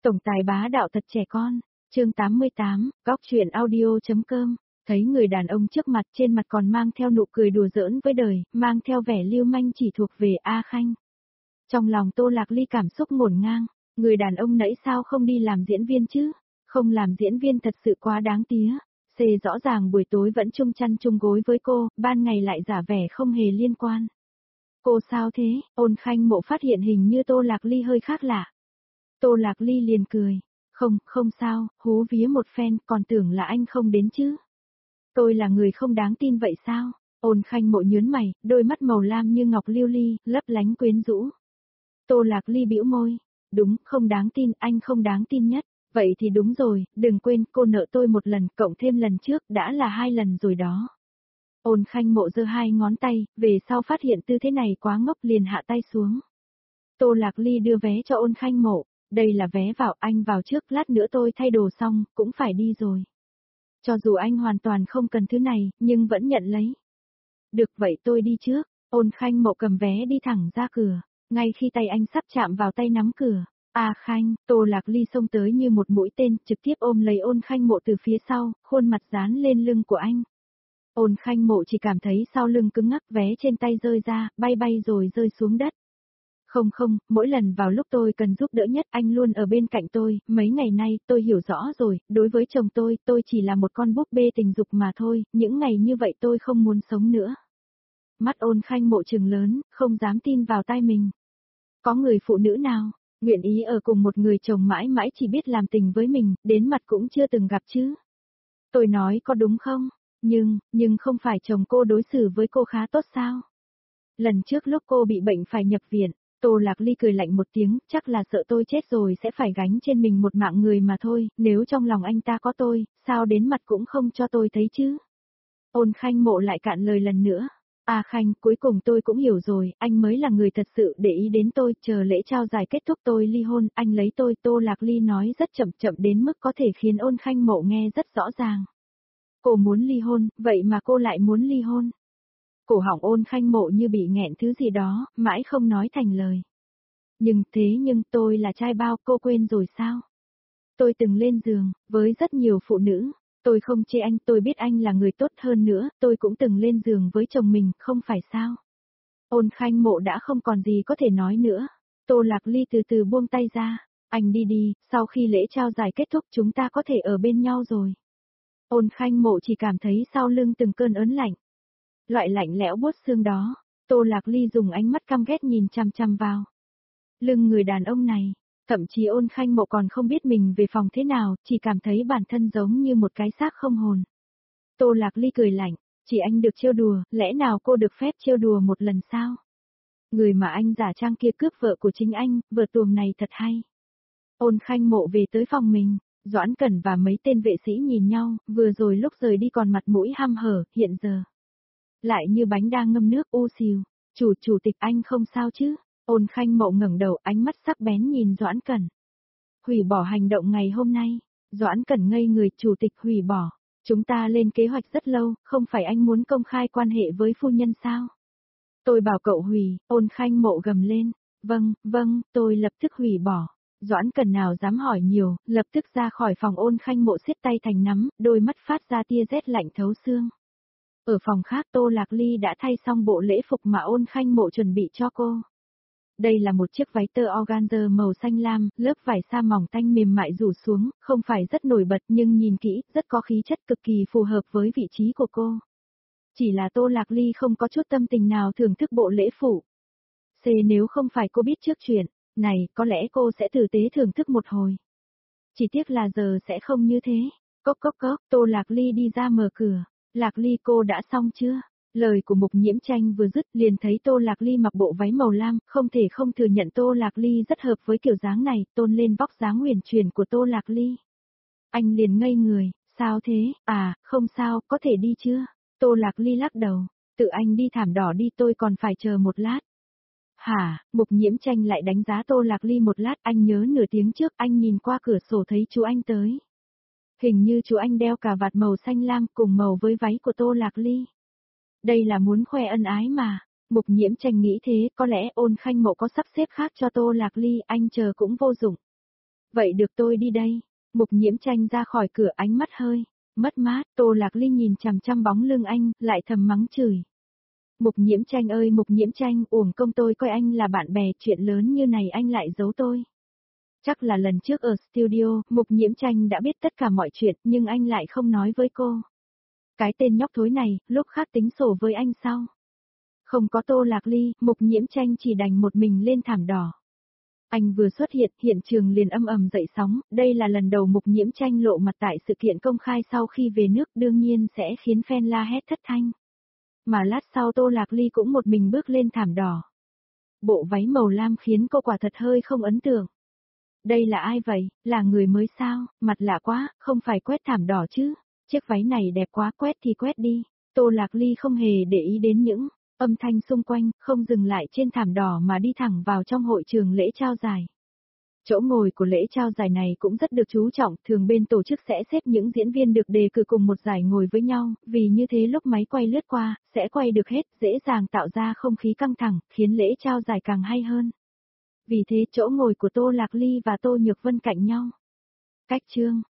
Tổng tài bá đạo thật trẻ con. Chương 88, góc truyện audio.com. Thấy người đàn ông trước mặt, trên mặt còn mang theo nụ cười đùa giỡn với đời, mang theo vẻ lưu manh chỉ thuộc về A Khanh. Trong lòng Tô Lạc Ly cảm xúc ngổn ngang, người đàn ông nãy sao không đi làm diễn viên chứ? Không làm diễn viên thật sự quá đáng tía. C rõ ràng buổi tối vẫn chung chăn chung gối với cô, ban ngày lại giả vẻ không hề liên quan. Cô sao thế? Ôn Khanh Mộ phát hiện hình như Tô Lạc Ly hơi khác lạ. Tô Lạc Ly liền cười. Không sao, hú vía một phen, còn tưởng là anh không đến chứ. Tôi là người không đáng tin vậy sao? Ôn Khanh Mộ nhớn mày, đôi mắt màu lam như ngọc lưu ly, lấp lánh quyến rũ. Tô Lạc Ly bĩu môi. Đúng, không đáng tin, anh không đáng tin nhất. Vậy thì đúng rồi, đừng quên, cô nợ tôi một lần, cộng thêm lần trước, đã là 2 lần rồi đó. Ôn Khanh Mộ giơ 2 ngón tay, về sau phát hiện tư thế này quá ngốc liền hạ tay xuống. Tô Lạc Ly đưa vé cho Ôn Khanh Mộ. Đây là vé vào, anh vào trước, lát nữa tôi thay đồ xong, cũng phải đi rồi. Cho dù anh hoàn toàn không cần thứ này, nhưng vẫn nhận lấy. Được vậy tôi đi trước. Ôn Khanh Mộ cầm vé đi thẳng ra cửa. Ngay khi tay anh sắp chạm vào tay nắm cửa. A Khanh, Tô Lạc Ly xông tới như một mũi tên, trực tiếp ôm lấy Ôn Khanh Mộ từ phía sau, khuôn mặt dán lên lưng của anh. Ôn Khanh Mộ chỉ cảm thấy sau lưng cứng ngắc, vé trên tay rơi ra, bay rồi rơi xuống đất. Không, mỗi lần vào lúc tôi cần giúp đỡ nhất anh luôn ở bên cạnh tôi, mấy ngày nay tôi hiểu rõ rồi, đối với chồng tôi chỉ là một con búp bê tình dục mà thôi, những ngày như vậy tôi không muốn sống nữa. Mắt Ôn Khanh Mộ trừng lớn, không dám tin vào tai mình. Có người phụ nữ nào, nguyện ý ở cùng một người chồng mãi mãi chỉ biết làm tình với mình, đến mặt cũng chưa từng gặp chứ. Tôi nói có đúng không? Nhưng không phải chồng cô đối xử với cô khá tốt sao? Lần trước lúc cô bị bệnh phải nhập viện, Tô Lạc Ly cười lạnh một tiếng, chắc là sợ tôi chết rồi sẽ phải gánh trên mình một mạng người mà thôi, nếu trong lòng anh ta có tôi, sao đến mặt cũng không cho tôi thấy chứ? Ôn Khanh Mộ lại cạn lời lần nữa. À Khanh, cuối cùng tôi cũng hiểu rồi, anh mới là người thật sự để ý đến tôi, chờ lễ trao giải kết thúc tôi ly hôn, anh lấy tôi. Tô Lạc Ly nói rất chậm đến mức có thể khiến Ôn Khanh Mộ nghe rất rõ ràng. Cô muốn ly hôn, vậy mà cô lại muốn ly hôn. Cổ họng Ôn Khanh Mộ như bị nghẹn thứ gì đó, mãi không nói thành lời. Nhưng tôi là trai bao, cô quên rồi sao? Tôi từng lên giường, với rất nhiều phụ nữ. Tôi không chê anh, tôi biết anh là người tốt hơn nữa, tôi cũng từng lên giường với chồng mình, không phải sao? Ôn Khanh Mộ đã không còn gì có thể nói nữa. Tô Lạc Ly từ từ buông tay ra. Anh đi, sau khi lễ trao giải kết thúc chúng ta có thể ở bên nhau rồi. Ôn Khanh Mộ chỉ cảm thấy sau lưng từng cơn ớn lạnh. Loại lạnh lẽo buốt xương đó, Tô Lạc Ly dùng ánh mắt căm ghét nhìn chằm vào. Lưng người đàn ông này, thậm chí Ôn Khanh Mộ còn không biết mình về phòng thế nào, chỉ cảm thấy bản thân giống như một cái xác không hồn. Tô Lạc Ly cười lạnh, chỉ anh được trêu đùa, lẽ nào cô được phép trêu đùa một lần sao? Người mà anh giả trang kia cướp vợ của chính anh, vợ tuồng này thật hay. Ôn Khanh Mộ về tới phòng mình, Doãn Cẩn và mấy tên vệ sĩ nhìn nhau, vừa rồi lúc rời đi còn mặt mũi hăm hở, hiện giờ lại như bánh đang ngâm nước u xìu. Chủ tịch anh không sao chứ? Ôn Khanh Mộ ngẩng đầu, ánh mắt sắc bén nhìn Doãn Cẩn. Hủy bỏ hành động ngày hôm nay. Doãn Cẩn ngây người, chủ tịch hủy bỏ. Chúng ta lên kế hoạch rất lâu, không phải anh muốn công khai quan hệ với phu nhân sao? Tôi bảo cậu hủy, Ôn Khanh Mộ gầm lên. Vâng, tôi lập tức hủy bỏ. Doãn Cẩn nào dám hỏi nhiều, lập tức ra khỏi phòng. Ôn Khanh Mộ siết tay thành nắm, đôi mắt phát ra tia rét lạnh thấu xương. Ở phòng khác Tô Lạc Ly đã thay xong bộ lễ phục mà Ôn Khanh Mộ chuẩn bị cho cô. Đây là một chiếc váy tơ organza màu xanh lam, lớp vải sa mỏng tanh mềm mại rủ xuống, không phải rất nổi bật nhưng nhìn kỹ, rất có khí chất, cực kỳ phù hợp với vị trí của cô. Chỉ là Tô Lạc Ly không có chút tâm tình nào thưởng thức bộ lễ phục. Nếu không phải cô biết trước chuyện này, có lẽ cô sẽ tử tế thưởng thức một hồi. Chỉ tiếc là giờ sẽ không như thế. Cốc, Tô Lạc Ly đi ra mở cửa. Lạc Ly, cô đã xong chưa? Lời của Mục Nhiễm Tranh vừa dứt liền thấy Tô Lạc Ly mặc bộ váy màu lam, không thể không thừa nhận Tô Lạc Ly rất hợp với kiểu dáng này, tôn lên vóc dáng huyền chuyển của Tô Lạc Ly. Anh liền ngây người, sao thế? À, không sao, có thể đi chưa? Tô Lạc Ly lắc đầu, tự anh đi thảm đỏ đi, tôi còn phải chờ một lát. Hả? Mục Nhiễm Tranh lại đánh giá Tô Lạc Ly một lát, anh nhớ nửa tiếng trước anh nhìn qua cửa sổ thấy chú anh tới. Hình như chú anh đeo cà vạt màu xanh lam cùng màu với váy của Tô Lạc Ly. Đây là muốn khoe ân ái mà. Mục Nhiễm Tranh nghĩ thế, có lẽ Ôn Khanh Mộ có sắp xếp khác cho Tô Lạc Ly, anh chờ cũng vô dụng. Vậy được tôi đi đây. Mục Nhiễm Tranh ra khỏi cửa ánh mắt hơi mất mát, Tô Lạc Ly nhìn chằm chằm bóng lưng anh, lại thầm mắng chửi. Mục Nhiễm Tranh ơi Mục Nhiễm Tranh, uổng công tôi coi anh là bạn bè, chuyện lớn như này anh lại giấu tôi. Chắc là lần trước ở studio, Mục Nhiễm Tranh đã biết tất cả mọi chuyện, nhưng anh lại không nói với cô. Cái tên nhóc thối này, lúc khác tính sổ với anh sau. Không có Tô Lạc Ly, Mục Nhiễm Tranh chỉ đành một mình lên thảm đỏ. Anh vừa xuất hiện, hiện trường liền âm ầm dậy sóng, đây là lần đầu Mục Nhiễm Tranh lộ mặt tại sự kiện công khai sau khi về nước, đương nhiên sẽ khiến fan la hét thất thanh. Mà lát sau Tô Lạc Ly cũng một mình bước lên thảm đỏ. Bộ váy màu lam khiến cô quả thật hơi không ấn tượng. Đây là ai vậy, là người mới sao, mặt lạ quá, không phải quét thảm đỏ chứ. Chiếc váy này đẹp quá, quét thì quét đi. Tô Lạc Ly không hề để ý đến những âm thanh xung quanh, không dừng lại trên thảm đỏ mà đi thẳng vào trong hội trường lễ trao giải. Chỗ ngồi của lễ trao giải này cũng rất được chú trọng, thường bên tổ chức sẽ xếp những diễn viên được đề cử cùng một giải ngồi với nhau, vì như thế lúc máy quay lướt qua, sẽ quay được hết, dễ dàng tạo ra không khí căng thẳng, khiến lễ trao giải càng hay hơn. Vì thế chỗ ngồi của Tô Lạc Ly và Tô Nhược Vân cạnh nhau. Cách chương